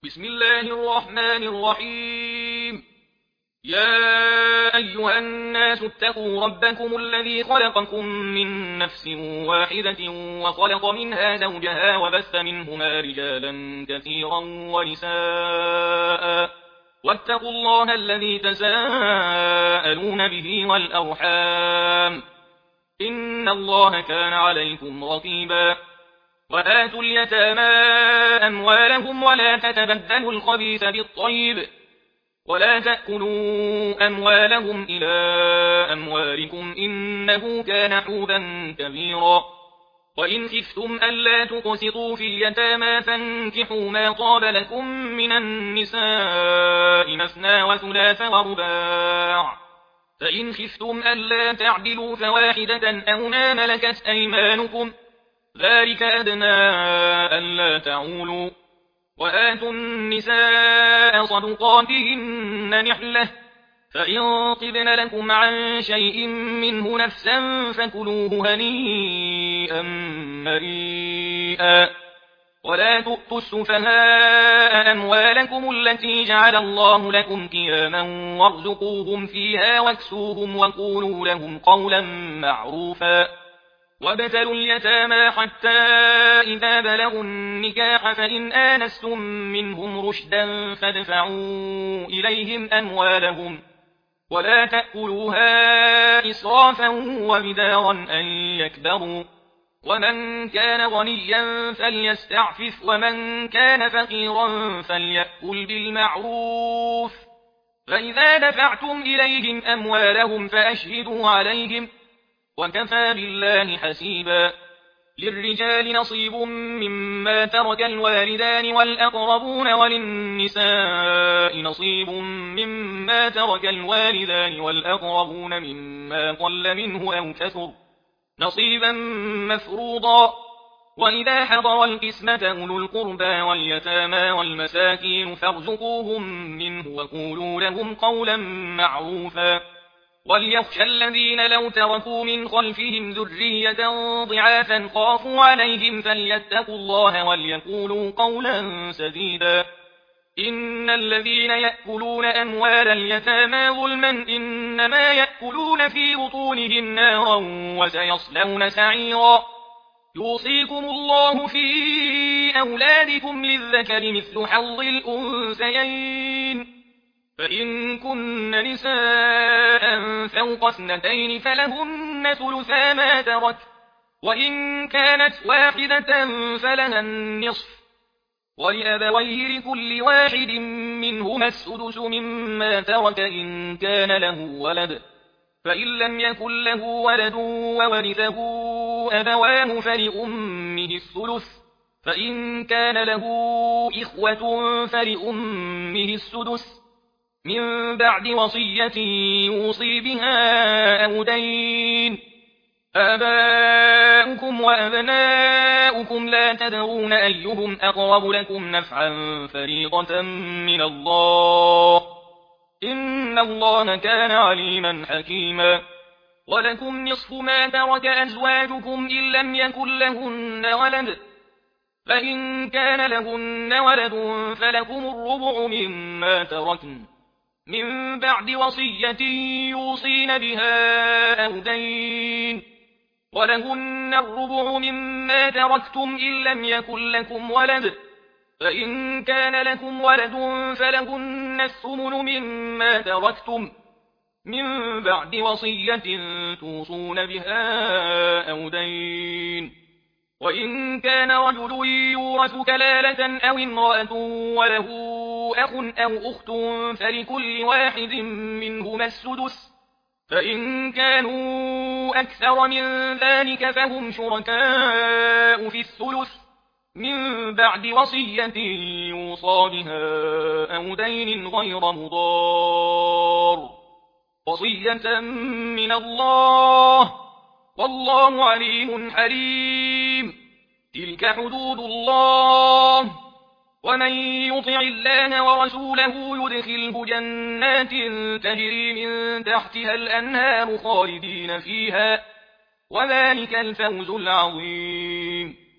بسم الله الرحمن الرحيم. يا أيها الناس اتقوا ربكم الذي خلقكم من نفس واحدة وخلق منها زوجها وبث منهما رجالا كثيرا ونساء واتقوا الله الذي تساءلون به والأرحام إن الله كان عليكم رقيبا. وآتوا اليتامى أموالهم ولا تتبدلوا الخبيث بالطيب ولا تأكلوا أموالهم إلى أموالكم إنه كان حوبا كبيرا. وإن خفتم ألا تقسطوا في اليتامى فانكحوا ما طاب لكم من النساء مثنى وثلاث ورباع، فإن خفتم ألا تعدلوا فواحدة أو ما ملكت أيمانكم ذلك أدنى ألا تعولوا. وآتوا النساء صدقاتهن نحلة، فإن طبن لكم عن شيء منه نفسا فكلوه هنيئا مريئا. ولا تؤتوا السفهاء أموالكم التي جعل الله لكم قياما وارزقوهم فيها واكسوهم وقولوا لهم قولا معروفا. وابتلوا اليتامى حتى إذا بلغوا النكاح فإن آنستم منهم رشدا فادفعوا إليهم أموالهم ولا تأكلوها إسرافا وبدارا أن يكبروا. ومن كان غنيا فليستعفف ومن كان فقيرا فليأكل بالمعروف. فإذا دفعتم إليهم أموالهم فأشهدوا عليهم وكفى بالله حسيبا. للرجال نصيب مما ترك الوالدان والأقربون وللنساء نصيب مما ترك الوالدان والأقربون مما قل منه أو كثر نصيبا مفروضا. وإذا حضر القسمة أولو القربى واليتامى والمساكين فارزقوهم منه وقولوا لهم قولا معروفا. وليخشى الذين لو تركوا من خلفهم ذرية ضعافا خافوا عليهم فليتقوا الله وليقولوا قولا سديدا. إن الذين يأكلون أموال اليتامى ظلما إنما يأكلون في بطونهم نارا وسيصلون سعيرا. يوصيكم الله في أولادكم للذكر مثل حظ الأنثيين، فإن كن نساء فوق اثنتين فلهن ثلثا ما ترك، وإن كانت واحدة فلها النصف، ولأبويه لكل واحد منهما السدس مما ترك إن كان له ولد، فإن لم يكن له ولد وورثه أبواه فلأمه الثلث، فإن كان له إخوة فلأمه السدس من بعد وصية يوصي بها أو دين. آباؤكم وأبناؤكم لا تدرون أيهم أقرب لكم نفعا فريضة من الله إن الله كان عليما حكيما. ولكم نصف ما ترك أزواجكم إن لم يكن لهن ولد، فإن كان لهن ولد فلكم الربع مما تركن من بعد وصية يوصين بها أو دين. ولهن الربع مما تركتم إن لم يكن لكم ولد، فإن كان لكم ولد فلهن الثمن مما تركتم من بعد وصية توصون بها أو دين. وإن كان رجل يورث كلالة أو امرأة وله أخ أو أخت فلكل واحد منهما السدس، فإن كانوا أكثر من ذلك فهم شركاء في الثلث من بعد وصية يوصى بها أو دين غير مضار، وصية من الله والله عليم حليم. تلك حدود الله، ومن يطع الله ورسوله يدخله جنات تجري من تحتها الأنهار خالدين فيها، وذلك الفوز العظيم.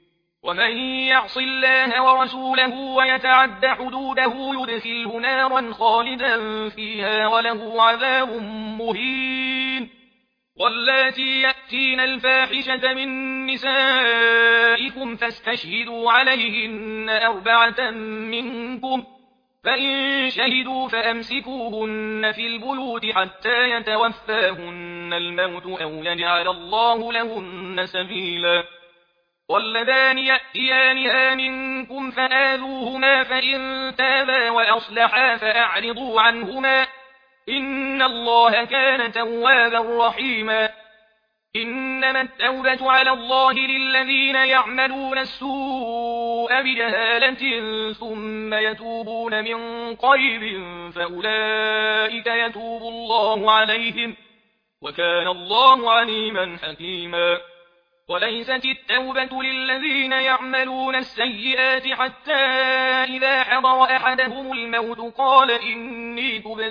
ومن يعص الله ورسوله ويتعد حدوده يدخله نارا خالدا فيها وله عذاب مهين. واللاتي يأتين الفاحشة من نسائكم فاستشهدوا عليهن 4 منكم، فإن شهدوا فأمسكوهن في البيوت حتى يتوفاهن الموت أو يجعل الله لهن سبيلا. واللذان يأتيانها منكم فآذوهما فإن تابا وأصلحا فأعرضوا عنهما، إن الله كان توابا رحيما. إنما التوبة على الله للذين يعملون السوء بجهالة ثم يتوبون من قريب فأولئك يتوب الله عليهم، وكان الله عليما حكيما. وليست التوبة للذين يعملون السيئات حتى إذا حضر أحدهم الموت قال إني تبت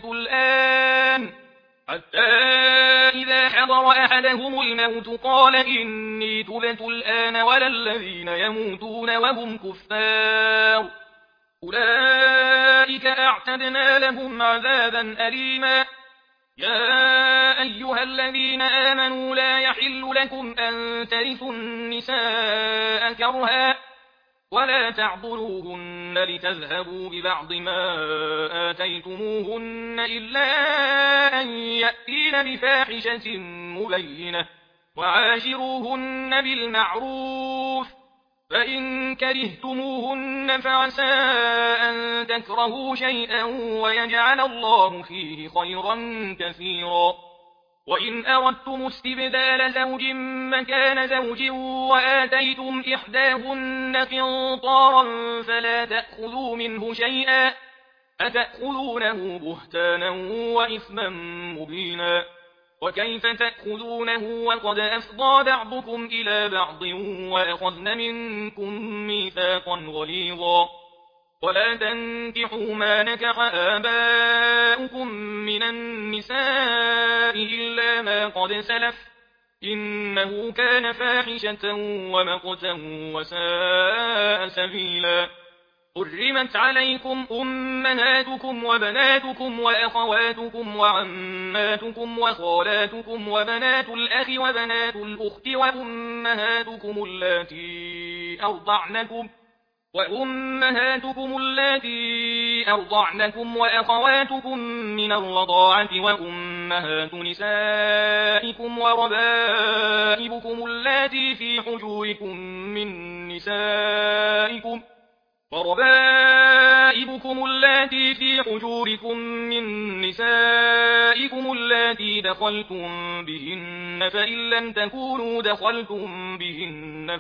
الآن ولا الذين يموتون وهم كفار، أولئك أعتدنا لهم عذابا أليما. يا أيها الذين آمنوا لا يحل لكم أن ترثوا النساء كرها ولا تعضلوهن لتذهبوا ببعض ما آتيتموهن إلا أن يأتين بفاحشة مبينة، وعاشروهن بالمعروف، فإن كرهتموهن فعسى أن تكرهوا شيئا ويجعل الله فيه خيرا كثيرا. وإن أردتم استبدال زوج مكان زوج وآتيتم إحداهن قنطارا فلا تأخذوا منه شيئا، أتأخذونه بهتانا وإثما مبينا. وكيف تأخذونه وقد أفضى بعضكم إلى بعض وأخذن منكم ميثاقا غليظا. ولا تنكحوا ما نكح آباؤكم من النساء إلا ما قد سلف، إنه كان فاحشة ومقتا وساء سبيلا. حرمت عليكم أمهاتكم وبناتكم وأخواتكم وعماتكم وخالاتكم وبنات الأخ وبنات الأخت وأمهاتكم اللاتي أرضعنكم وأخواتكم من الرضاعة وأمهات نسائكم وربائبكم اللاتي في حجوركم من نسائكم اللاتي دخلتم بهن، فإن لم تكونوا دخلتم بهن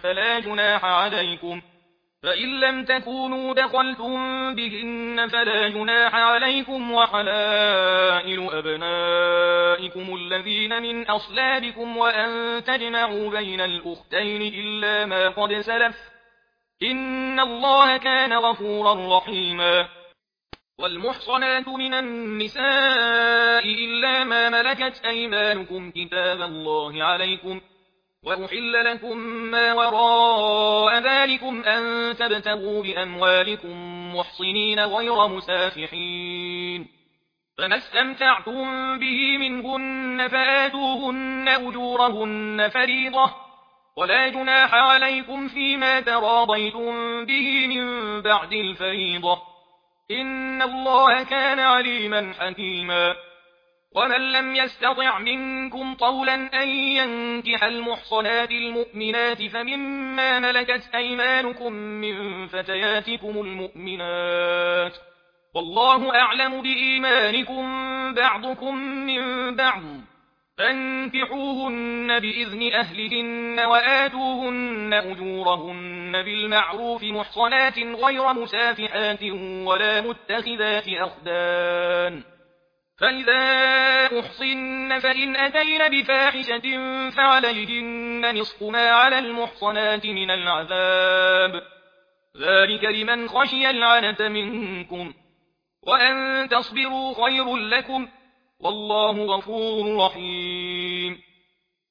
فلا جناح عليكم، وحلائل أبنائكم الذين من أصلابكم وأن تجمعوا بين الأختين إلا ما قد سلف، إن الله كان غفورا رحيما. والمحصنات من النساء إلا ما ملكت أيمانكم كتاب الله عليكم، وأحل لكم ما وراء ذلكم أن تبتغوا بأموالكم محصنين غير مسافحين، فما استمتعتم به منهن فآتوهن أجورهن فريضة، ولا جناح عليكم فيما تراضيتم به من بعد الفريضة، إن الله كان عليما حكيما. ومن لم يستطع منكم طولا أن ينكح المحصنات المؤمنات فمما ملكت أيمانكم من فتياتكم المؤمنات، والله أعلم بإيمانكم بعضكم من بعض، فانكحوهن بإذن أهلهن وآتوهن أجورهن بالمعروف محصنات غير مسافحات ولا متخذات أخدان، فإذا أحصن فإن أتين بفاحشة فعليهن نصف ما على المحصنات من العذاب، ذلك لمن خشي العنة منكم، وأن تصبروا خير لكم، والله غفور رحيم.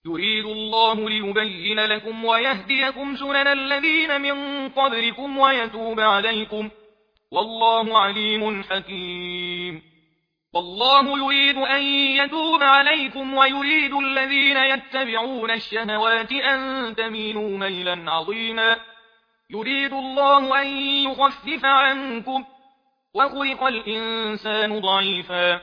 يريد الله ليبين لكم ويهديكم سنن الذين من قبلكم ويتوب عليكم، والله عليم حكيم. والله يريد أن يتوب عليكم ويريد الذين يتبعون الشهوات أن تميلوا ميلا عظيما. يريد الله أن يخفف عنكم، وخلق الإنسان ضعيفا.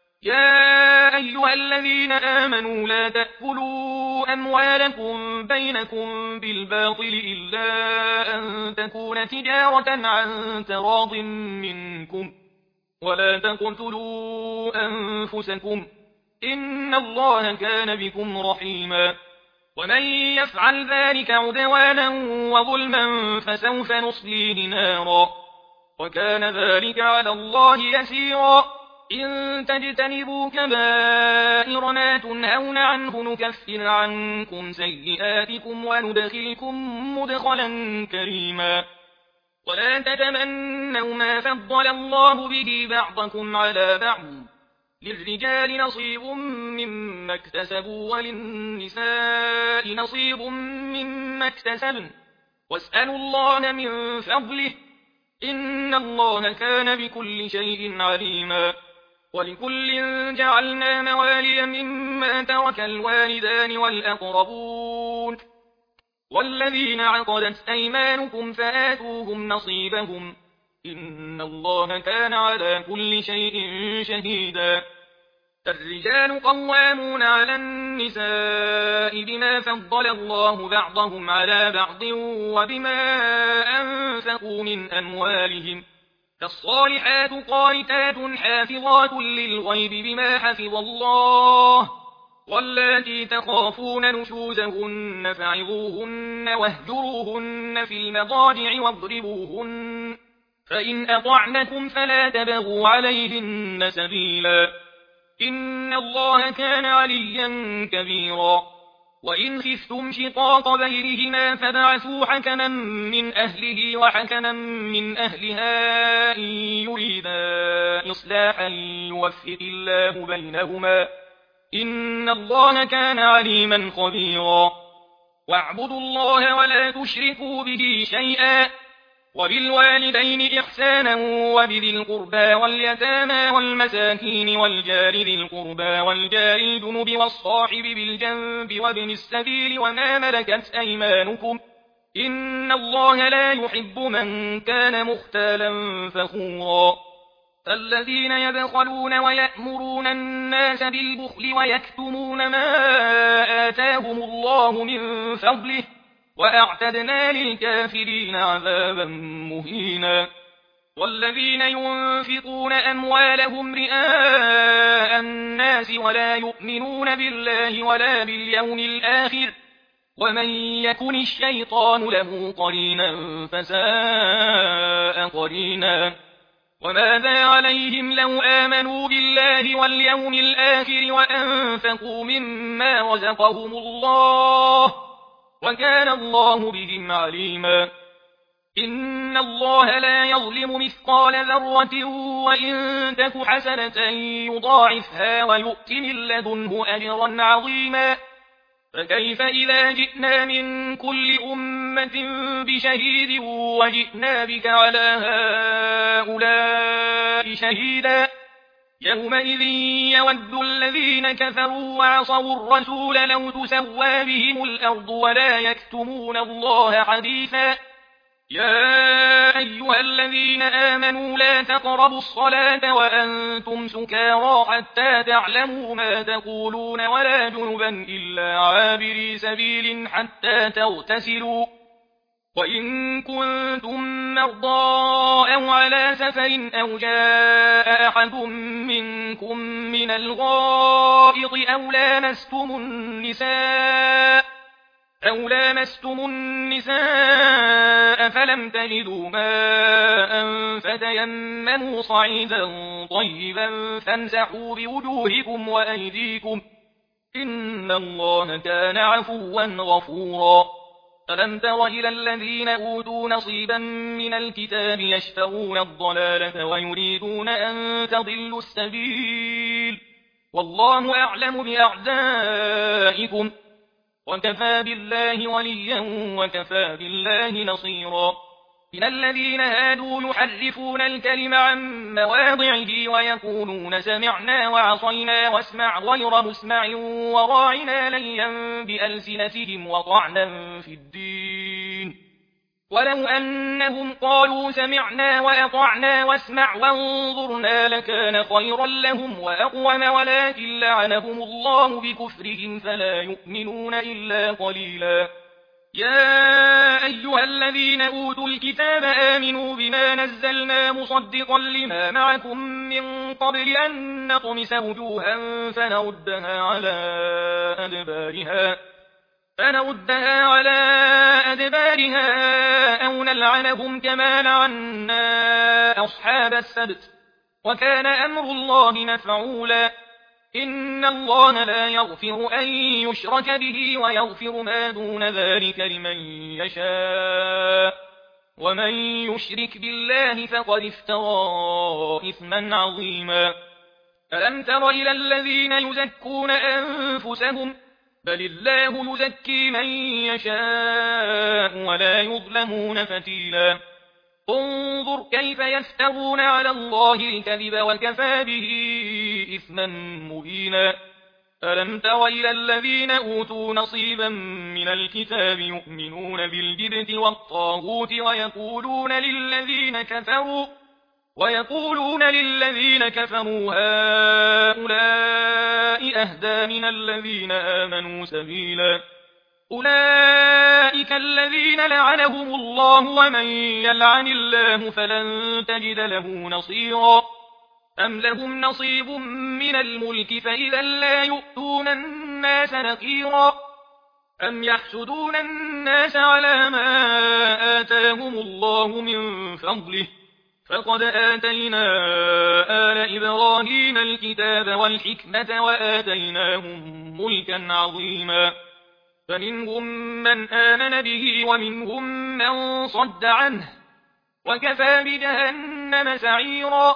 يا أيها الذين آمنوا لا تأكلوا أموالكم بينكم بالباطل إلا أن تكون تجارة عن تراض منكم، ولا تقتلوا أنفسكم، إن الله كان بكم رحيما. ومن يفعل ذلك عدوانا وظلما فسوف نصليه نارا، وكان ذلك على الله يسيرا. إن تجتنبوا كبائر ما تنهون عنه نكفر عنكم سيئاتكم وندخلكم مدخلا كريما. ولا تتمنوا ما فضل الله به بعضكم على بعض، للرجال نصيب مما اكتسبوا وللنساء نصيب مما اكتسبن، واسألوا الله من فضله، إن الله كان بكل شيء عليما. ولكل جعلنا موالي مما ترك الوالدان والأقربون والذين عقدت أيمانكم فآتوهم نصيبهم، إن الله كان على كل شيء شهيدا. الرجال قوامون على النساء بما فضل الله بعضهم على بعض وبما أنفقوا من أموالهم، فالصالحات قانتات حافظات للغيب بما حفظ الله، واللاتي تخافون نشوزهن فعظوهن واهجروهن في المضاجع واضربوهن، فإن أطعنكم فلا تبغوا عليهن سبيلا، إن الله كان عليا كبيرا. وإن خفتم شقاق بينهما فبعثوا حكما من أهله وحكما من أهلها إن يريدا إصلاحا يوفق الله بينهما، إن الله كان عليما خبيرا. واعبدوا الله ولا تشركوا به شيئا، وبالوالدين إحسانا وبذي القربى واليتامى والمساكين والجار ذي القربى والجار الجنب والصاحب بالجنب وابن السبيل وما ملكت أيمانكم، إن الله لا يحب من كان مختالا فخورا. الذين يبخلون ويأمرون الناس بالبخل ويكتمون ما آتاهم الله من فضله، وأعتدنا للكافرين عذابا مهينا. والذين ينفقون أموالهم رئاء الناس ولا يؤمنون بالله ولا باليوم الآخر، ومن يكن الشيطان له قرينا فساء قرينا. وماذا عليهم لو آمنوا بالله واليوم الآخر وأنفقوا مما رزقهم الله، وكان الله بهم عليما. إن الله لا يظلم مثقال ذرة وإن تك حسنة يضاعفها ويؤت من لدنه أجرا عظيما. فكيف إذا جئنا من كل أمة بشهيد وجئنا بك على هؤلاء شهيدا، يومئذ يود الذين كفروا وعصوا الرسول لو تسوى بهم الأرض ولا يكتمون الله حديثا. يا أيها الذين آمنوا لا تقربوا الصلاة وأنتم سكارى حتى تعلموا ما تقولون ولا جنبا إلا عابري سبيل حتى تغتسلوا، وإن كنتم مرضى أو على سفر أو جاء أحد منكم من الغائط أو لامستم النساء فلم تجدوا ماء فتيمموا صعيدا طيبا فامسحوا بوجوهكم وأيديكم، إن الله كان عفوا غفورا. ألم تر إلى الذين أوتوا نصيبا من الكتاب يشترون الضلالة ويريدون أن تضلوا السبيل، والله أعلم بأعدائكم، وكفى بالله وليا وكفى بالله نصيرا. إن الذين هادوا يحرفون الكلم عن مواضعه ويقولون سمعنا وعصينا واسمع غير مسمع وراعنا ليا بألسنتهم وطعنا في الدين. ولو أنهم قالوا سمعنا وأطعنا واسمع وانظرنا لكان خيرا لهم وأقوم، ولكن لعنهم الله بكفرهم فلا يؤمنون إلا قليلا. يا أيها الذين أوتوا الكتاب آمنوا بما نزلنا مصدقا لما معكم من قبل أن نطمس وجوها فنردها على أدبارها أو نلعنهم كما لعنا أصحاب السبت، وكان أمر الله مفعولا. إن الله لا يغفر أن يشرك به ويغفر ما دون ذلك لمن يشاء، ومن يشرك بالله فقد افترى إثما عظيما. ألم تر إلى الذين يزكون أنفسهم؟ بل الله يزكي من يشاء ولا يظلمون فتيلا. انظر كيف يفترون على الله الكذب وكفى به إثما مبينا. ألم تر إلى الذين أوتوا نصيبا من الكتاب يؤمنون بالجبت والطاغوت ويقولون للذين كفروا هؤلاء أهدى من الذين آمنوا سبيلا. أولئك الذين لعنهم الله ومن يلعن الله فلن تجد له نصيرا. أم لهم نصيب من الملك فإذا لا يؤتون الناس نقيرا. أم يحسدون الناس على ما آتاهم الله من فضله فقد آتينا آل إبراهيم الكتاب والحكمة وآتيناهم ملكا عظيما. فمنهم من آمن به ومنهم من صد عنه، وكفى بجهنم سعيرا.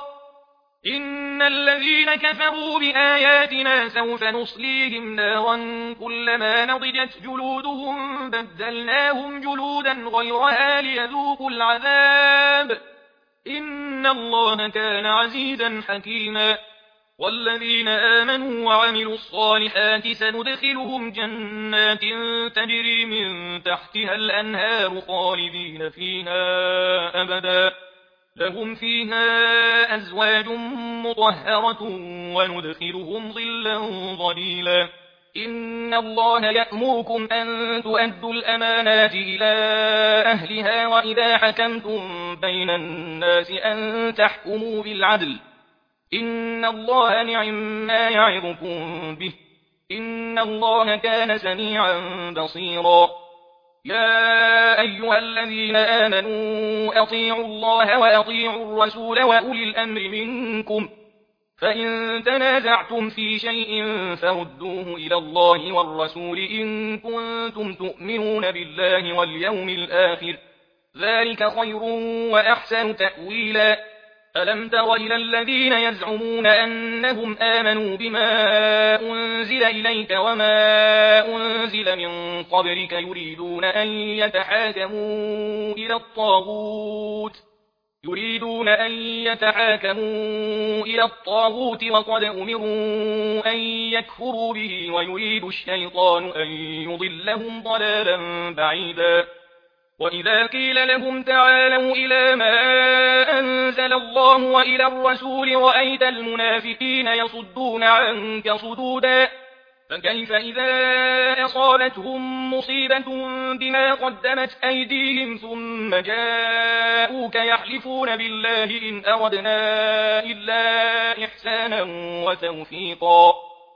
إن الذين كفروا بآياتنا سوف نصليهم نارا كلما نضجت جلودهم بدلناهم جلودا غيرها ليذوقوا العذاب. إن الله كان عزيزا حكيما. والذين آمنوا وعملوا الصالحات سندخلهم جنات تجري من تحتها الأنهار خالدين فيها أبدا، لهم فيها أزواج مطهرة وندخلهم ظلا ظليلا. إن الله يأمركم أن تؤدوا الأمانات إلى أهلها وإذا حكمتم بين الناس أن تحكموا بالعدل. إن الله نعما يعظكم به، إن الله كان سميعا بصيرا. يا أيها الذين آمنوا أطيعوا الله وأطيعوا الرسول وأولي الأمر منكم، فإن تنازعتم في شيء فردوه إلى الله والرسول إن كنتم تؤمنون بالله واليوم الآخر، ذلك خير وأحسن تأويلا. ألم تر إلى الذين يزعمون أنهم آمنوا بما أنزل إليك وما أنزل من قبلك يريدون أن يتحاكموا إلى الطاغوت وقد أمروا أن يكفروا به ويريد الشيطان أن يضلهم ضلالا بعيدا. وإذا قيل لهم تعالوا إلى ما أنزل الله وإلى الرسول رأيت المنافقين يصدون عنك صدودا. فكيف إذا أصابتهم مصيبة بما قدمت أيديهم ثم جاءوك يحلفون بالله إن أردنا إلا إحسانا وتوفيقا.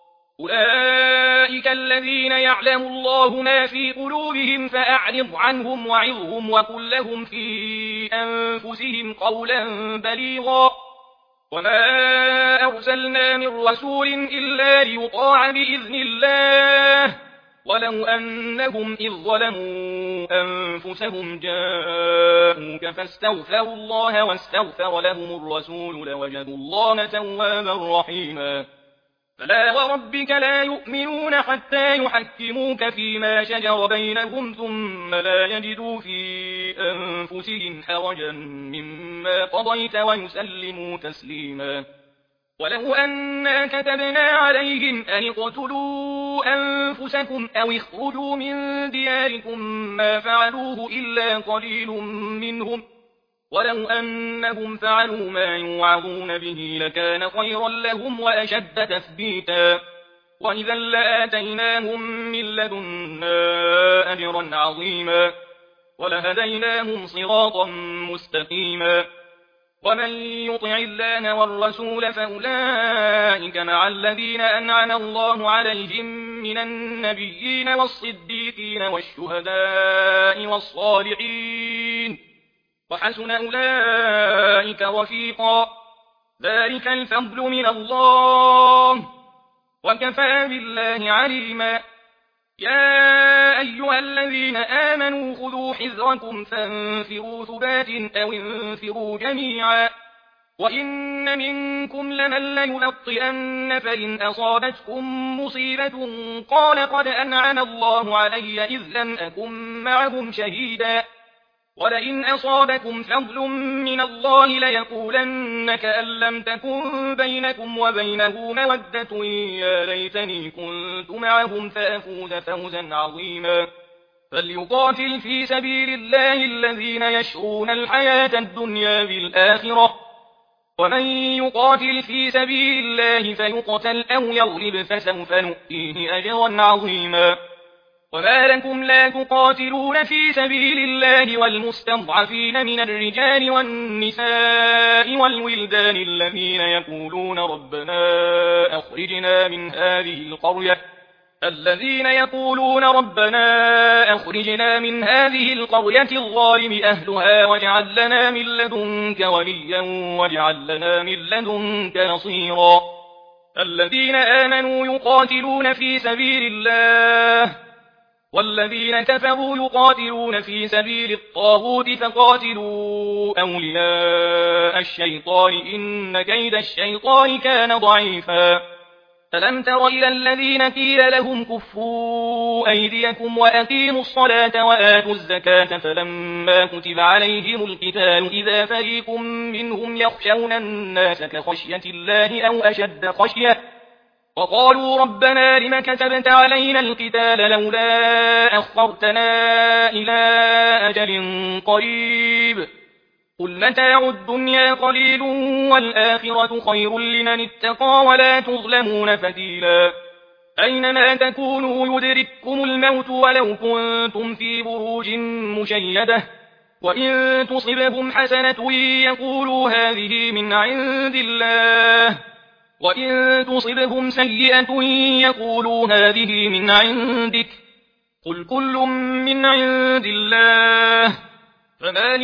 أولئك الذين يعلم الله ما في قلوبهم فأعرض عنهم وعظهم وقل لهم في أنفسهم قولا بليغا. وما أرسلنا من رسول إلا ليطاع بإذن الله، ولو أنهم إذ ظلموا أنفسهم جاءوك فاستغفروا الله واستغفر لهم الرسول لوجدوا الله توابا رحيما. فلا وربك لا يؤمنون حتى يحكموك فيما شجر بينهم ثم لا يجدوا في أنفسهم حرجا مما قضيت ويسلموا تسليما ولو أنا كتبنا عليهم أن اقتلوا أنفسكم أو اخرجوا من دياركم ما فعلوه إلا قليل منهم ولو أنهم فعلوا ما يوعظون به لكان خيرا لهم وأشد تثبيتا وإذا لآتيناهم من لدنا أجرا عظيما ولهديناهم صراطا مستقيما ومن يطع الله والرسول فأولئك مع الذين أنعم الله عليهم من النبيين والصديقين والشهداء والصالحين وحسن أولئك رفيقا ذلك الفضل من الله وكفى بالله عليما يا أيها الذين آمنوا خذوا حذركم فانفروا ثبات أو انفروا جميعا وإن منكم لمن ليبطئن فإن أصابتكم مصيبة قال قد أنعم الله علي إذ لم أكن معهم شهيدا ولئن أصابكم فضل من الله ليقولن كأن لم تكن بينكم وبينه مودة يا ليتني كنت معهم فأفوز فوزا عظيما فليقاتل في سبيل الله الذين يشرون الحياة الدنيا بالآخرة ومن يقاتل في سبيل الله فيقتل أو يغلب فسوف نؤتيه أجرا عظيما وما لكم لا تقاتلون في سبيل الله والمستضعفين من الرجال والنساء والولدان الذين يقولون ربنا أخرجنا من هذه القرية الظالم أهلها واجعل لنا من لدنك وليا واجعل لنا من لدنك نصيرا الذين آمنوا يقاتلون في سبيل الله والذين كفروا يقاتلون في سبيل الطاغوت فقاتلوا أولياء الشيطان إن كيد الشيطان كان ضعيفا ألم تر إلى الذين قيل لهم كفوا أيديكم وأقيموا الصلاة وآتوا الزكاة فلما كتب عليهم القتال إذا فريق منهم يخشون الناس كخشية الله أو أشد خشية وقالوا ربنا لم كتبت علينا القتال لولا أخرتنا إلى أجل قريب قل متاع الدنيا قليل والآخرة خير لمن اتقى ولا تظلمون فتيلا أينما تكونوا يدرككم الموت ولو كنتم في بروج مشيدة وإن تصبهم حسنة يقولوا هذه من عند الله وإن تصبهم سيئة يقولوا هذه من عندك قل كل من عند الله فما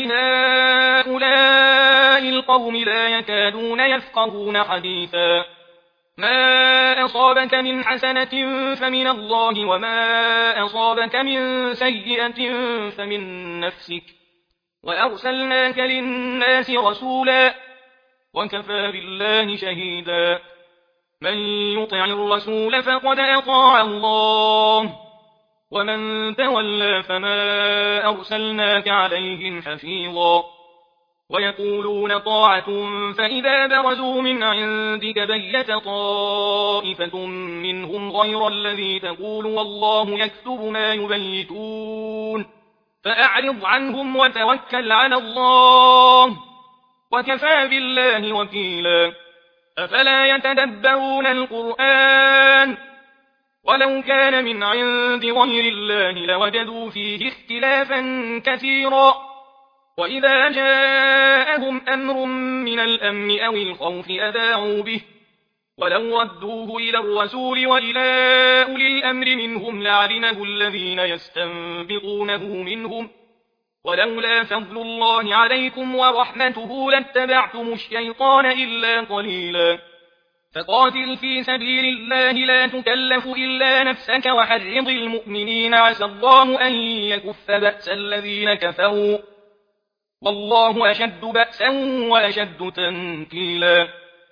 لهؤلاء القوم لا يكادون يفقهون حديثا ما أصابك من حسنة فمن الله وما أصابك من سيئة فمن نفسك وأرسلناك للناس رسولا وكفى بالله شهيدا من يطع الرسول فقد أطاع الله ومن تولى فما أرسلناك عليهم حفيظا ويقولون طاعة فإذا برزوا من عندك بيت طائفة منهم غير الذي تقول والله يكتب ما يبيتون فأعرض عنهم وتوكل على الله وكفى بالله وكيلا أفلا يتدبرون القرآن ولو كان من عند غير الله لوجدوا فيه اختلافا كثيرا وإذا جاءهم أمر من الأمن أو الخوف أذاعوا به ولو ردوه إلى الرسول وإلى أولي الأمر منهم لعلمه الذين يستنبطونه منهم ولولا فضل الله عليكم ورحمته لاتبعتم الشيطان إلا قليلا فقاتل في سبيل الله لا تكلف إلا نفسك وحرض المؤمنين عسى الله أن يكف بأس الذين كفروا والله أشد بأسا وأشد تنكيلا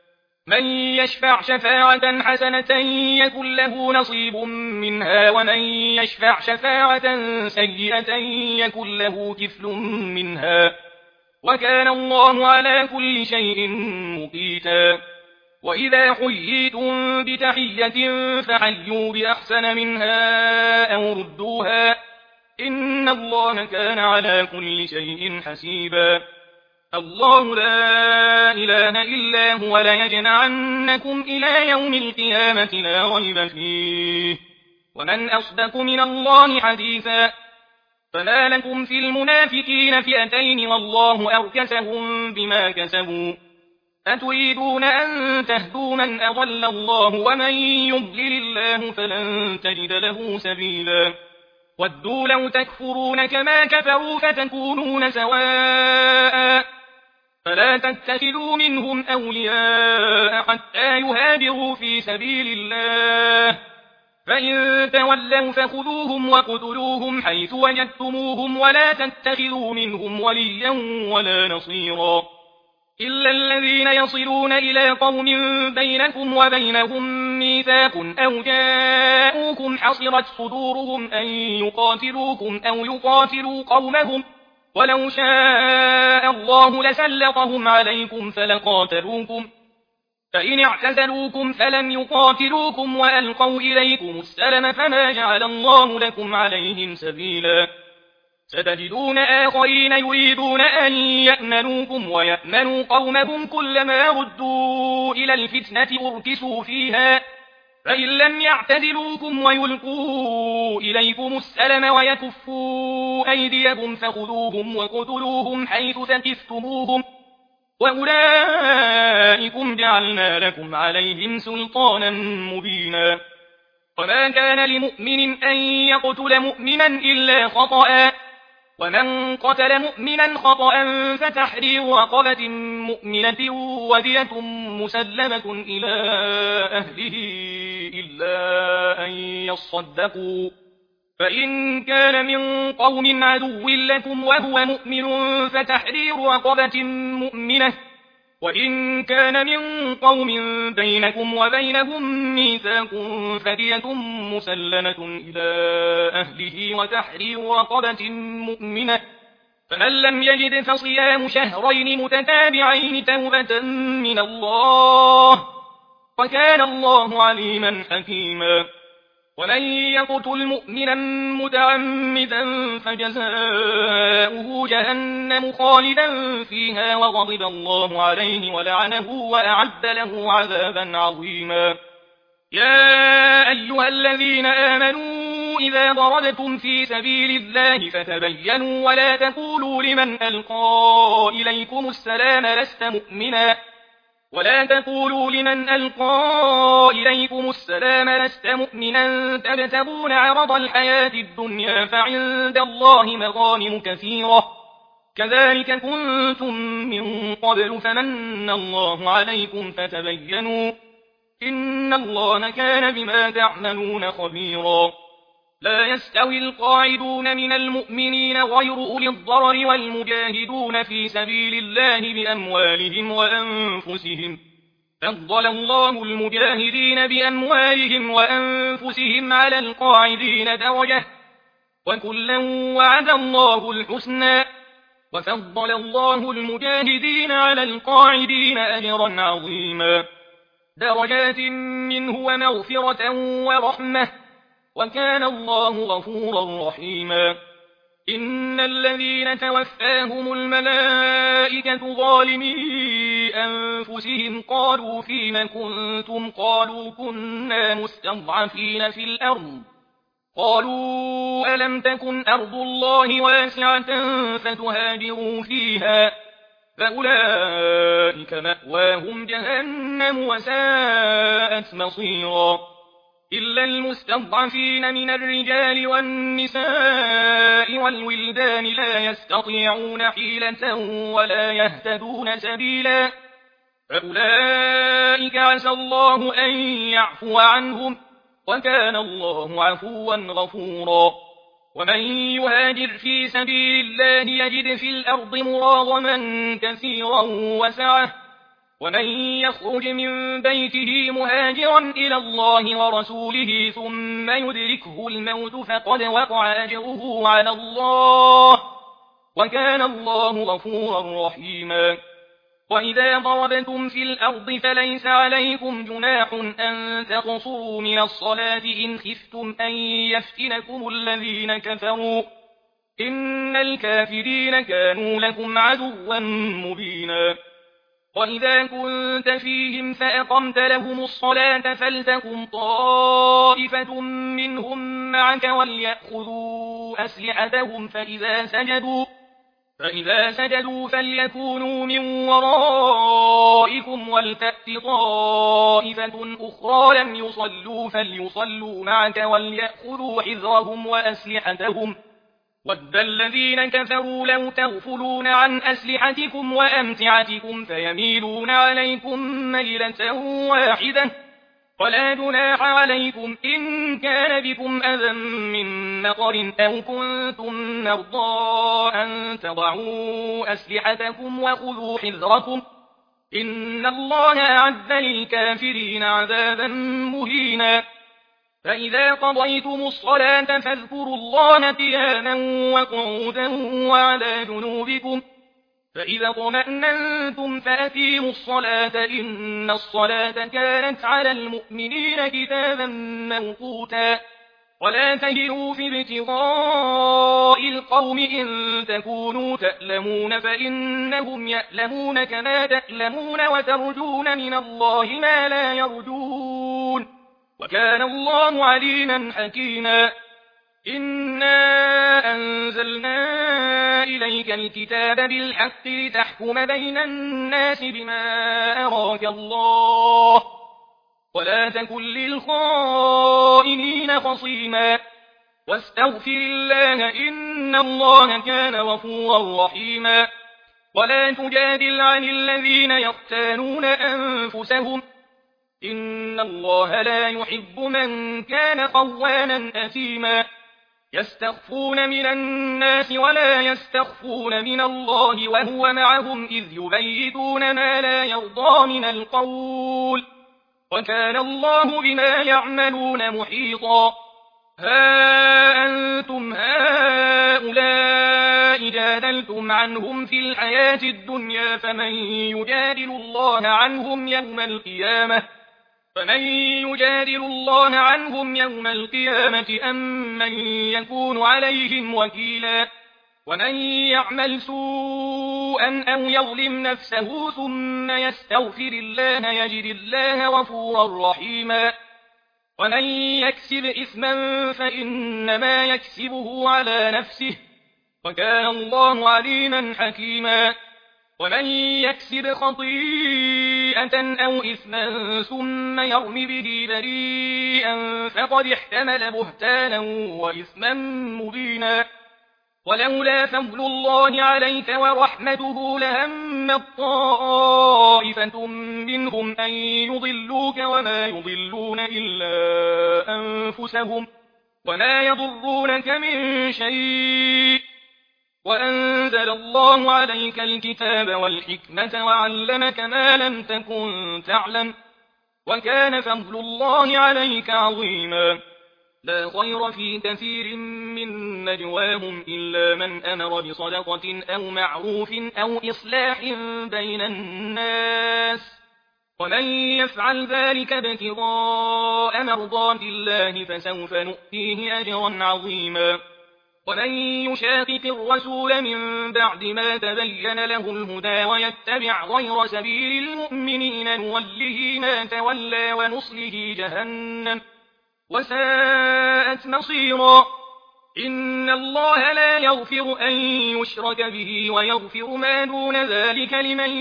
من يشفع شفاعة حسنة يكن له نصيب منها ومن يشفع شفاعة سيئة يكن له كفل منها وكان الله على كل شيء مقيتا وإذا حييتم بتحية فحيوا بأحسن منها أو ردوها إن الله كان على كل شيء حسيبا الله لا إله إلا هو ليجمعنكم إلى يوم القيامة لا ريب فيه ومن أصدق من الله حديثا فما لكم في المنافقين فئتين والله أركسهم بما كسبوا أتريدون أن تهدوا من أضل الله ومن يضلل الله فلن تجد له سبيلا ودوا لو تكفرون كما كفروا فتكونون سواء فلا تتخذوا منهم أولياء حتى يهاجروا في سبيل الله فإن تولوا فخذوهم وقتلوهم حيث وجدتموهم ولا تتخذوا منهم وليا ولا نصيرا إلا الذين يصلون إلى قوم بينكم وبينهم ميثاق أو جاءوكم حصرت صدورهم أن يقاتلوكم أو يقاتلوا قومهم ولو شاء الله لسلطهم عليكم فلقاتلوكم فإن اعتزلوكم فلم يقاتلوكم وألقوا إليكم السلم فما جعل الله لكم عليهم سبيلا ستجدون آخرين يريدون أن يأمنوكم ويأمنوا قومهم كلما ردوا إلى الفتنة أركسوا فيها فإن لم يعتزلوكم ويلقوا إليكم السلم ويكفوا أيديهم فخذوهم وقتلوهم حيث ثقفتموهم وأولئكم جعلنا لكم عليهم سلطانا مبينا وما كان لمؤمن أن يقتل مؤمنا إلا خطأ ومن قتل مؤمنا خطأ فتحرير رقبة مؤمنة ودية مسلمة إلى أهله إلا أن يصدقوا فإن كان من قوم عدو لكم وهو مؤمن فتحرير رقبة مؤمنة وإن كان من قوم بينكم وبينهم ميثاق فدية مسلمة إلى أهله وتحرير رقبة مؤمنة فمن لم يجد فصيام شهرين متتابعين توبة من الله وكان الله عليما حكيما ومن يقتل مؤمنا متعمدا فجزاؤه جهنم خالدا فيها وغضب الله عليه ولعنه وأعد له عذابا عظيما يا أيها الذين آمنوا إذا ضربتم في سبيل الله فتبينوا ولا تقولوا لمن ألقى إليكم السلام لست مؤمنا ولا تقولوا لمن ألقى إليكم السلام لست مؤمنا تبتغون عرض الحياة الدنيا فعند الله مغانم كثيرة كذلك كنتم من قبل فمن الله عليكم فتبينوا إن الله كان بما تعملون خبيرا لا يستوي القاعدون من المؤمنين غير أولي الضرر والمجاهدون في سبيل الله بأموالهم وأنفسهم فضل الله المجاهدين بأموالهم وأنفسهم على القاعدين درجة وكلا وعد الله الحسنى وفضل الله المجاهدين على القاعدين أجرا عظيما درجات منه ومغفرة ورحمة وكان الله غفورا رحيما إن الذين توفاهم الملائكة ظالمي أنفسهم قالوا فيما كنتم قالوا كنا مستضعفين في الأرض قالوا ألم تكن أرض الله واسعة فتهاجروا فيها فأولئك مأواهم جهنم وساءت مصيرا إلا المستضعفين من الرجال والنساء والولدان لا يستطيعون حيلة ولا يهتدون سبيلا فأولئك عسى الله أن يعفو عنهم وكان الله عفوا غفورا ومن يهاجر في سبيل الله يجد في الأرض مراغما كثيرا وسعة ومن يخرج من بيته مهاجرا إلى الله ورسوله ثم يدركه الموت فقد وقع أجره على الله وكان الله غفورا رحيما. وإذا ضربتم في الأرض فليس عليكم جناح أن تقصروا من الصلاة إن خفتم أن يفتنكم الذين كفروا إن الكافرين كانوا لكم عدوا مبينا. وإذا كنت فيهم فأقمت لهم الصلاة فلتكن طائفة منهم معك وليأخذوا أسلحتهم فإذا سجدوا فليكونوا من ورائكم ولتأت طائفة أخرى لم يصلوا فليصلوا معك وليأخذوا حذرهم وأسلحتهم. ود الذين كفروا لو تغفلون عن أسلحتكم وأمتعتكم فيميلون عليكم ميلة واحدة ولا جناح عليكم إن كان بكم أذى من مطر أو كنتم مرضى أن تضعوا أسلحتكم وخذوا حذركم إن الله أعد للكافرين عذابا مهينا. فإذا قضيتم الصلاة فاذكروا الله قياما وقعودا وعلى جنوبكم فإذا اطمأننتم فأقيموا الصلاة إن الصلاة كانت على المؤمنين كتابا موقوتا. ولا تهنوا في ابتغاء القوم إن تكونوا تألمون فإنهم يألمون كما تألمون وترجون من الله ما لا يرجون وكان الله عليما حكيما. إنا أنزلنا إليك الكتاب بالحق لتحكم بين الناس بما أراك الله ولا تكن للخائنين خصيما واستغفر الله إن الله كان غفورا رحيما. ولا تجادل عن الذين يختانون أنفسهم إن الله لا يحب من كان خوانا أثيما. يستخفون من الناس ولا يستخفون من الله وهو معهم إذ يبيتون ما لا يرضى من القول وكان الله بما يعملون محيطا. ها أنتم هؤلاء جادلتم عنهم في الحياة الدنيا فمن يجادل الله عنهم يوم القيامة أم من يكون عليهم وكيلا. ومن يعمل سوءا أو يظلم نفسه ثم يستغفر الله يجد الله غفورا رحيما. ومن يكسب إثما فإنما يكسبه على نفسه وكان الله عليما حكيما. ومن يكسب خطيئة أو إثما ثم يرم به بريئا فقد احتمل بهتانا وإثما مبينا. ولولا فضل الله عليك ورحمته لهم طائفة منهم أن يضلوك وما يضلون إلا أنفسهم وما يضرونك من شيء. وأنزل الله عليك الكتاب والحكمة وعلمك ما لم تكن تعلم وكان فضل الله عليك عظيما. لا خير في كثير من نجواهم إلا من أمر بصدقة أو معروف أو إصلاح بين الناس ومن يفعل ذلك ابتغاء مرضات الله فسوف نؤتيه أجرا عظيما. ومن يشاقق الرسول من بعد ما تبين له الهدى ويتبع غير سبيل المؤمنين نوله ما تولى ونصله جهنم وساءت مصيرا. إن الله لا يغفر أن يشرك به ويغفر ما دون ذلك لمن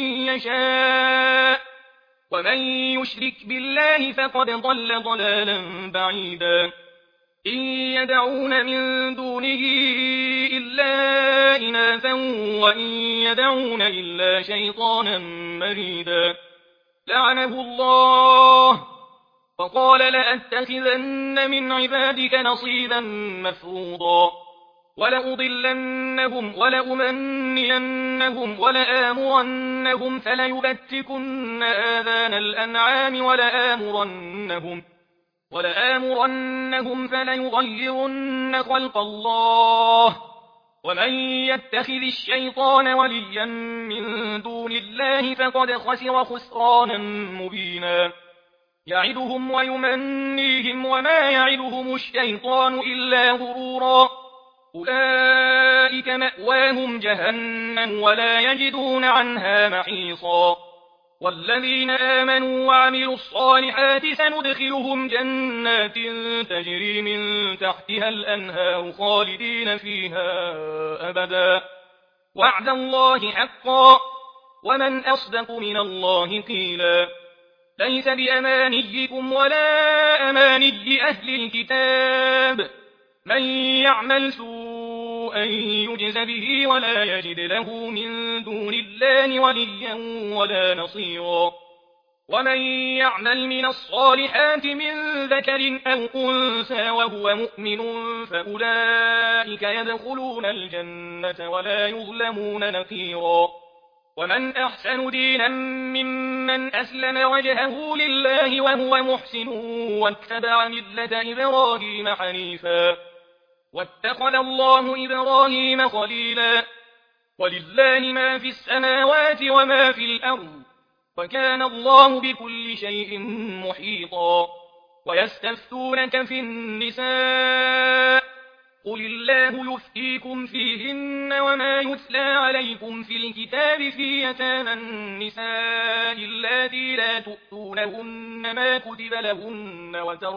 يشاء ومن يشرك بالله فقد ضل ضلالا بعيدا. إن يدعون من دونه إلا إناثا وإن يدعون إلا شيطانا مريدا. لعنه الله وقال لأتخذن من عبادك نصيبا مفروضا. ولأضلنهم ولأمنينهم ولآمرنهم فليبتكن آذان الأنعام ولآمرنهم فليغيرن خلق الله ومن يتخذ الشيطان وليا من دون الله فقد خسر خسرانا مبينا يعدهم ويمنيهم وما يعدهم الشيطان إلا غرورا أولئك مأواهم جهنم ولا يجدون عنها محيصا والذين آمنوا وعملوا الصالحات سندخلهم جنات تجري من تحتها الأنهار خالدين فيها أبدا وعد الله حقا ومن أصدق من الله قيلا ليس بأمانيكم ولا أماني أهل الكتاب من يعمل سوءا يجز به ولا يجد له من دون الله وليا ولا نصيرا ومن يعمل من الصالحات من ذكر أو أنثى وهو مؤمن فأولئك يدخلون الجنة ولا يظلمون نقيرا ومن أحسن دينا ممن أسلم وجهه لله وهو محسن واتبع ملة إبراهيم حنيفا واتخذ الله إبراهيم خليلا ولله ما في السماوات وما في الأرض وكان الله بكل شيء محيطا ويستفتونك في النساء قل الله يفتيكم فيهن وما يتلى عليكم في الكتاب في يتامى النساء اللاتي لا تؤتونهن ما كتب لهن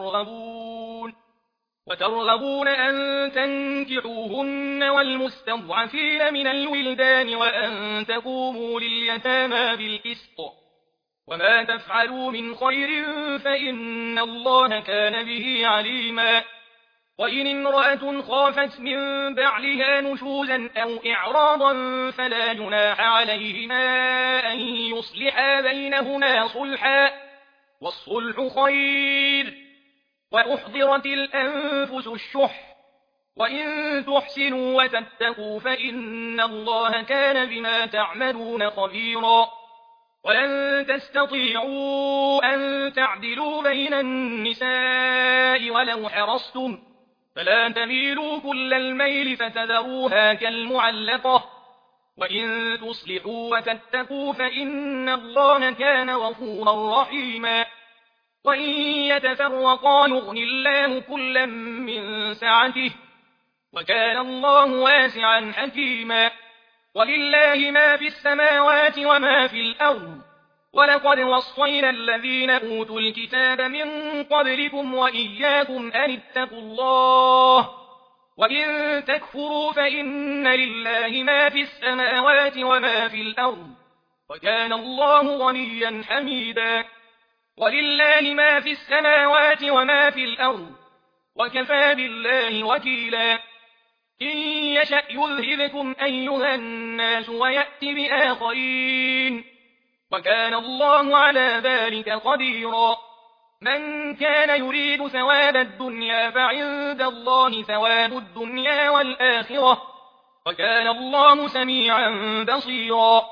وترغبون أن تنكحوهن والمستضعفين من الولدان وأن تقوموا لليتامى بالقسط وما تفعلوا من خير فإن الله كان به عليما وإن امرأة خافت من بعلها نشوزا أو إعراضا فلا جناح عليهما أن يصلحا بينهما صلحا والصلح خير وأحضرت الأنفس الشح وإن تحسنوا وتتقوا فإن الله كان بما تعملون خبيرا ولن تستطيعوا أن تعدلوا بين النساء ولو حرصتم فلا تميلوا كل الميل فتذروها كالمعلقة وإن تصلحوا وتتقوا فإن الله كان غفورا رحيما وإن يتفرقا يغن الله كلا من سعته وكان الله واسعا حكيما ولله ما في السماوات وما في الأرض ولقد وصينا الذين أوتوا الكتاب من قبلكم وإياكم أن اتقوا الله وإن تكفروا فإن لله ما في السماوات وما في الأرض وكان الله غنيا حميدا ولله ما في السماوات وما في الأرض وكفى بالله وكيلا إن يشأ يذهبكم أيها الناس ويأتي بآخرين وكان الله على ذلك قديرا من كان يريد ثواب الدنيا فعند الله ثواب الدنيا والآخرة وكان الله سميعا بصيرا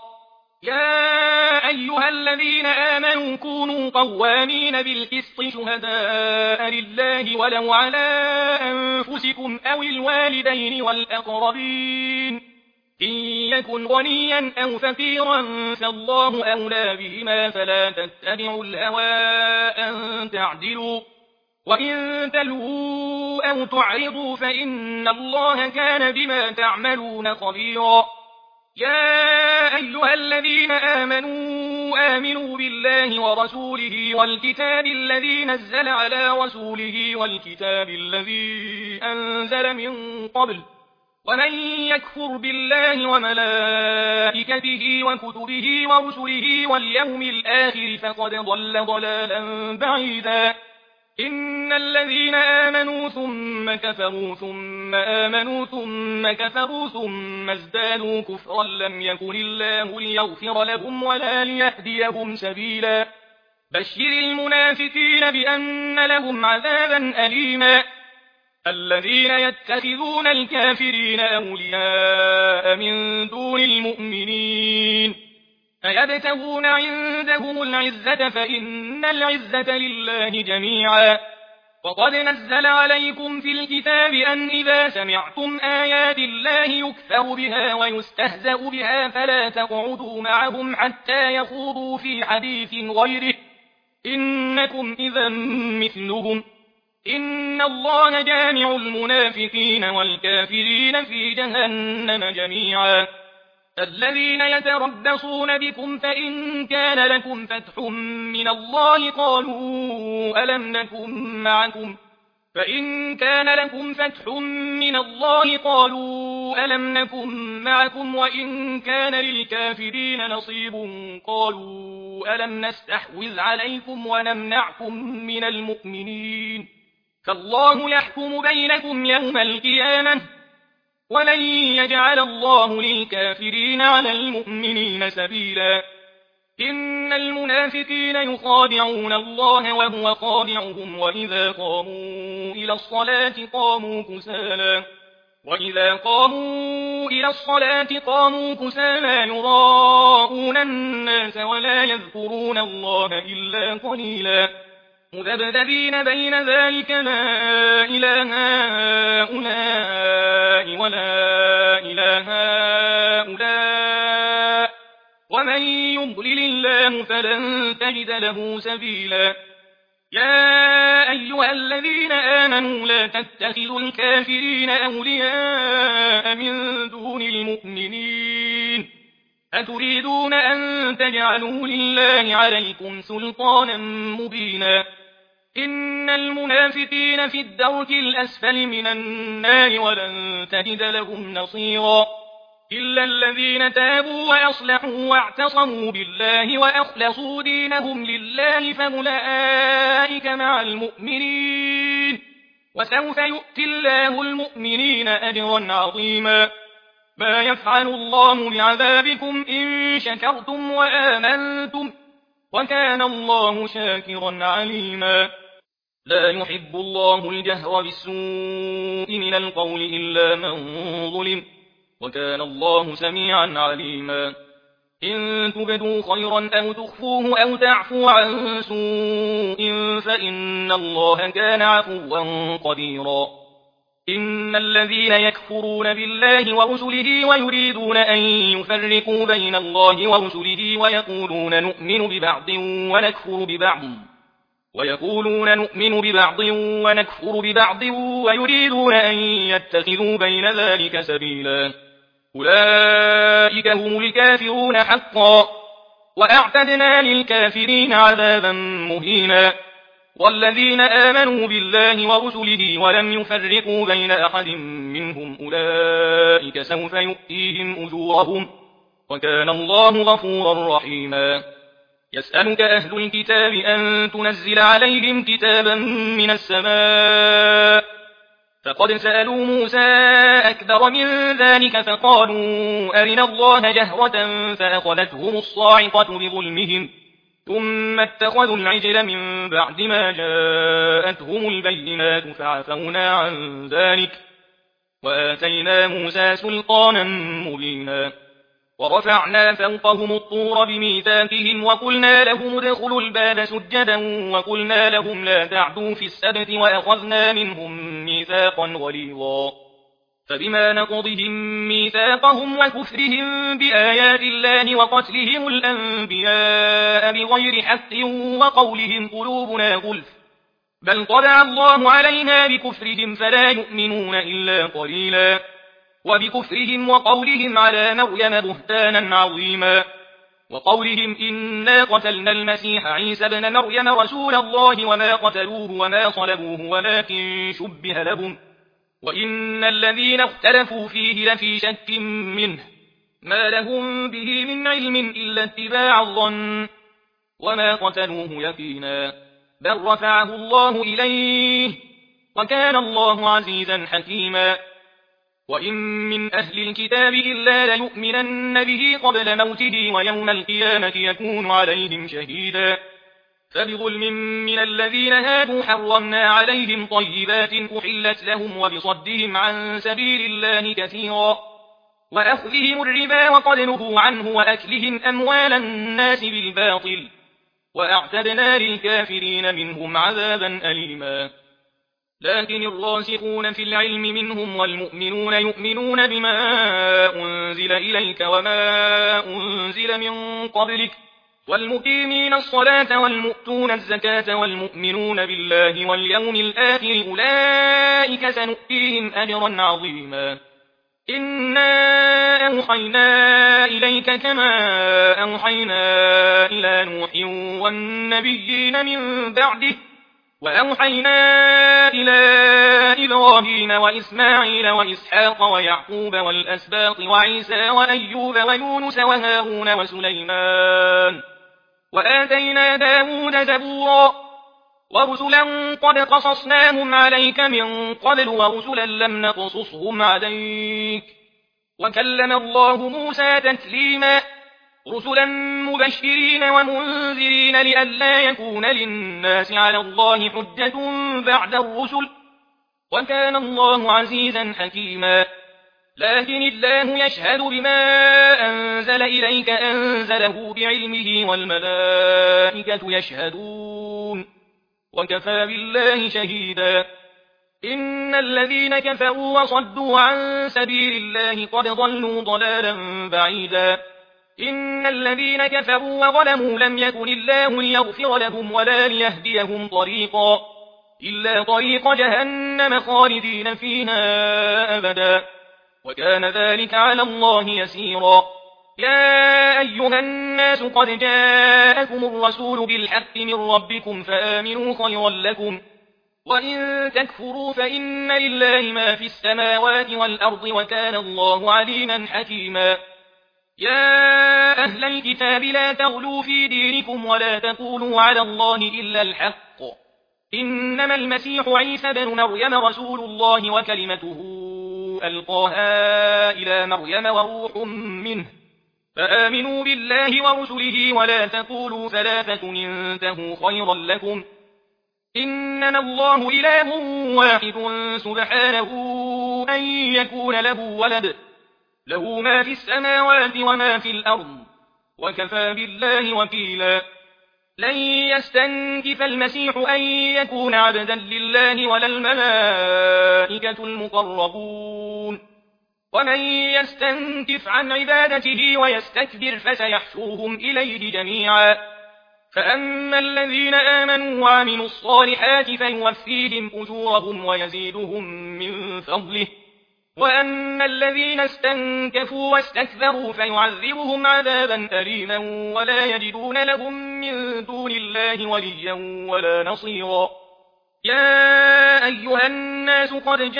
يا أيها الذين آمنوا كونوا قوامين بالقسط شهداء لله ولو على أنفسكم أو الوالدين والأقربين إن يكن غنيا أو فقيرا فالله أولى بهما فلا تتبعوا الهوى أن تعدلوا وإن تلووا أو تعرضوا فإن الله كان بما تعملون خبيرا يا أيها الذين آمنوا بالله ورسوله والكتاب الذي نزل على رسوله والكتاب الذي أنزل من قبل ومن يكفر بالله وملائكته وكتبه ورسله واليوم الآخر فقد ضل ضلالا بعيدا إن الذين آمنوا ثم كفروا ثم آمنوا ثم كفروا ثم ازدادوا كفرا لم يكن الله ليغفر لهم ولا ليهديهم سبيلا بشر المنافقين بأن لهم عذابا أليما الذين يتخذون الكافرين أولياء من دون المؤمنين أيبتغون عندهم العزة فإن العزة لله جميعا وقد نزل عليكم في الكتاب أن إذا سمعتم آيات الله يكفر بها ويستهزأ بها فلا تقعدوا معهم حتى يخوضوا في حديث غيره إنكم إذا مثلهم إن الله جامع المنافقين والكافرين في جهنم جميعا الذين يتربصون بكم فإن كان لكم فتح من الله قالوا ألم نكن معكم وإن كان للكافرين نصيب قالوا ألم نستحوذ عليكم ونمنعكم من المؤمنين فالله يحكم بينكم يوم القيامة ولن يجعل الله للكافرين على المؤمنين سبيلا إن المنافقين يخادعون الله وهو خادعهم وإذا قاموا إلى الصلاة قاموا كسالى يراءون الناس ولا يذكرون الله إلا قليلا مذبذبين بين ذلك لا إله هؤلاء ولا إله هؤلاء ومن يضلل الله فلن تجد له سبيلا يا أيها الذين آمنوا لا تتخذوا الكافرين أولياء من دون المؤمنين أتريدون أن تجعلوا لله عليكم سلطانا مبينا إن المنافقين في الدرك الأسفل من النار ولن تجد لهم نصيرا إلا الذين تابوا وأصلحوا واعتصموا بالله وأخلصوا دينهم لله فأولئك مع المؤمنين وسوف يؤتي الله المؤمنين أجرا عظيما ما يفعل الله بعذابكم إن شكرتم وآمنتم وكان الله شاكرا عليما لا يحب الله الجهر بالسوء من القول إلا من ظلم وكان الله سميعا عليما إن تبدوا خيرا أو تخفوه أو تعفوا عن سوء فإن الله كان عفوا قديرا إن الذين يكفرون بالله ورسله ويريدون أن يفرقوا بين الله ورسله ويقولون نؤمن ببعض ونكفر ببعض ويريدون أن يتخذوا بين ذلك سبيلا أولئك هم الكافرون حقا وأعتدنا للكافرين عذابا مهينا والذين آمنوا بالله ورسله ولم يفرقوا بين أحد منهم أولئك سوف يؤتيهم أجورهم وكان الله غفورا رحيما يسألك أهل الكتاب أن تنزل عليهم كتابا من السماء فقد سألوا موسى أكبر من ذلك فقالوا أرنا الله جهرة فأخذتهم الصاعقة بظلمهم ثم اتخذوا العجل من بعد ما جاءتهم البينات فعفونا عن ذلك وآتينا موسى سلطانا مبينا ورفعنا فوقهم الطور بميثاقهم وقلنا لهم ادخلوا الباب سجدا وقلنا لهم لا تعدوا في السبت وأخذنا منهم ميثاقا غليظا فبما نقضهم ميثاقهم وكفرهم بآيات الله وقتلهم الأنبياء بغير حق وقولهم قلوبنا غلف بل طبع الله عليها بكفرهم فلا يؤمنون إلا قليلا وبكفرهم وقولهم على مريم بهتانا عظيما وقولهم إنا قتلنا المسيح عيسى بن مريم رسول الله وما قتلوه وما صلبوه ولكن شبه لهم وإن الذين اختلفوا فيه لفي شك منه ما لهم به من علم إلا اتباع الظن وما قتلوه يقينا بل رفعه الله إليه وكان الله عزيزا حكيما وإن من أهل الكتاب إلا ليؤمنن به قبل موته ويوم القيامة يكون عليهم شهيدا فبظلم من الذين هادوا حرمنا عليهم طيبات أحلت لهم وبصدهم عن سبيل الله كثيرا وأخذهم الربا وقد نهوا عنه وأكلهم أموال الناس بالباطل وأعتدنا للكافرين منهم عذابا أليما. لكن الراسخون في العلم منهم والمؤمنون يؤمنون بما أنزل إليك وما أنزل من قبلك والمقيمين الصلاة والمؤتون الزكاة والمؤمنون بالله واليوم الآخر أولئك سنؤتيهم أجرا عظيما. إنا أوحينا إليك كما أوحينا إلى نوح والنبيين من بعده وأوحينا إلى إبراهيم وإسماعيل وإسحاق ويعقوب والأسباط وعيسى وأيوب ويونس وهارون وسليمان وآتينا داود زبورا ورسلا قد قصصناهم عليك من قبل ورسلا لم نقصصهم عليك وكلم الله موسى تكليما رسلا مبشرين ومنذرين لئلا يكون للناس على الله حجة بعد الرسل وكان الله عزيزا حكيما. لكن الله يشهد بما أنزل إليك أنزله بعلمه والملائكة يشهدون وكفى بالله شهيدا. إن الذين كفروا وصدوا عن سبيل الله قد ضلوا ضلالا بعيدا. إن الذين كفروا وظلموا لم يكن الله ليغفر لهم ولا ليهديهم طريقا إلا طريق جهنم خالدين فيها أبدا وكان ذلك على الله يسيرا. يا أيها الناس قد جاءكم الرسول بالحق من ربكم فآمنوا خيرا لكم وإن تكفروا فإن لله ما في السماوات والأرض وكان الله عليما حكيما. يا أهل الكتاب لا تغلوا في دينكم ولا تقولوا على الله إلا الحق إنما المسيح عيسى بن مريم رسول الله وكلمته ألقاها إلى مريم وروح منه فآمنوا بالله ورسله ولا تقولوا ثلاثة انتهوا خيرا لكم إنما الله إله واحد سبحانه أن يكون له ولد له ما في السماوات وما في الأرض وكفى بالله وكيلا. لن يستنكف المسيح أن يكون عبدا لله ولا الملائكة المقربون ومن يستنكف عن عبادته ويستكبر فسيحشرهم إليه جميعا. فأما الذين آمنوا وعملوا الصالحات فيوفيهم أجورهم ويزيدهم من فضله وأما الذين استنكفوا واستكبروا فيعذبهم عذابا أليما ولا يجدون لهم من دون الله وليا ولا نصيرا. يا أيها الناس قد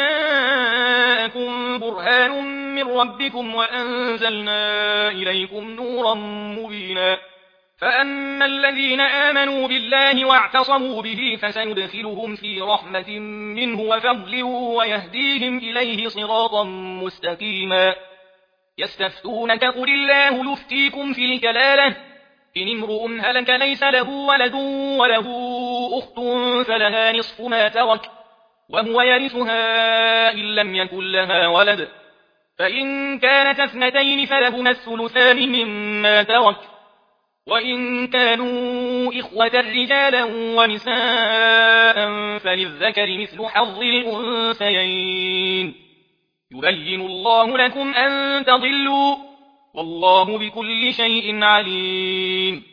جاءكم برهان من ربكم وأنزلنا إليكم نورا مبينا. فأما الذين آمنوا بالله واعتصموا به فسندخلهم في رحمة منه وفضل ويهديهم إليه صراطا مستقيما. يستفتونك قل الله يفتيكم في الكلالة إن امرؤ هلك ليس له ولد وله أخت فلها نصف ما ترك وهو يرثها إن لم يكن لها ولد فإن كانت اثنتين فلهما الثلثان مما ترك وإن كانوا إخوة رجالا ونساء فللذكر مثل حظ الأنثيين يبين الله لكم أن تضلوا والله بكل شيء عليم.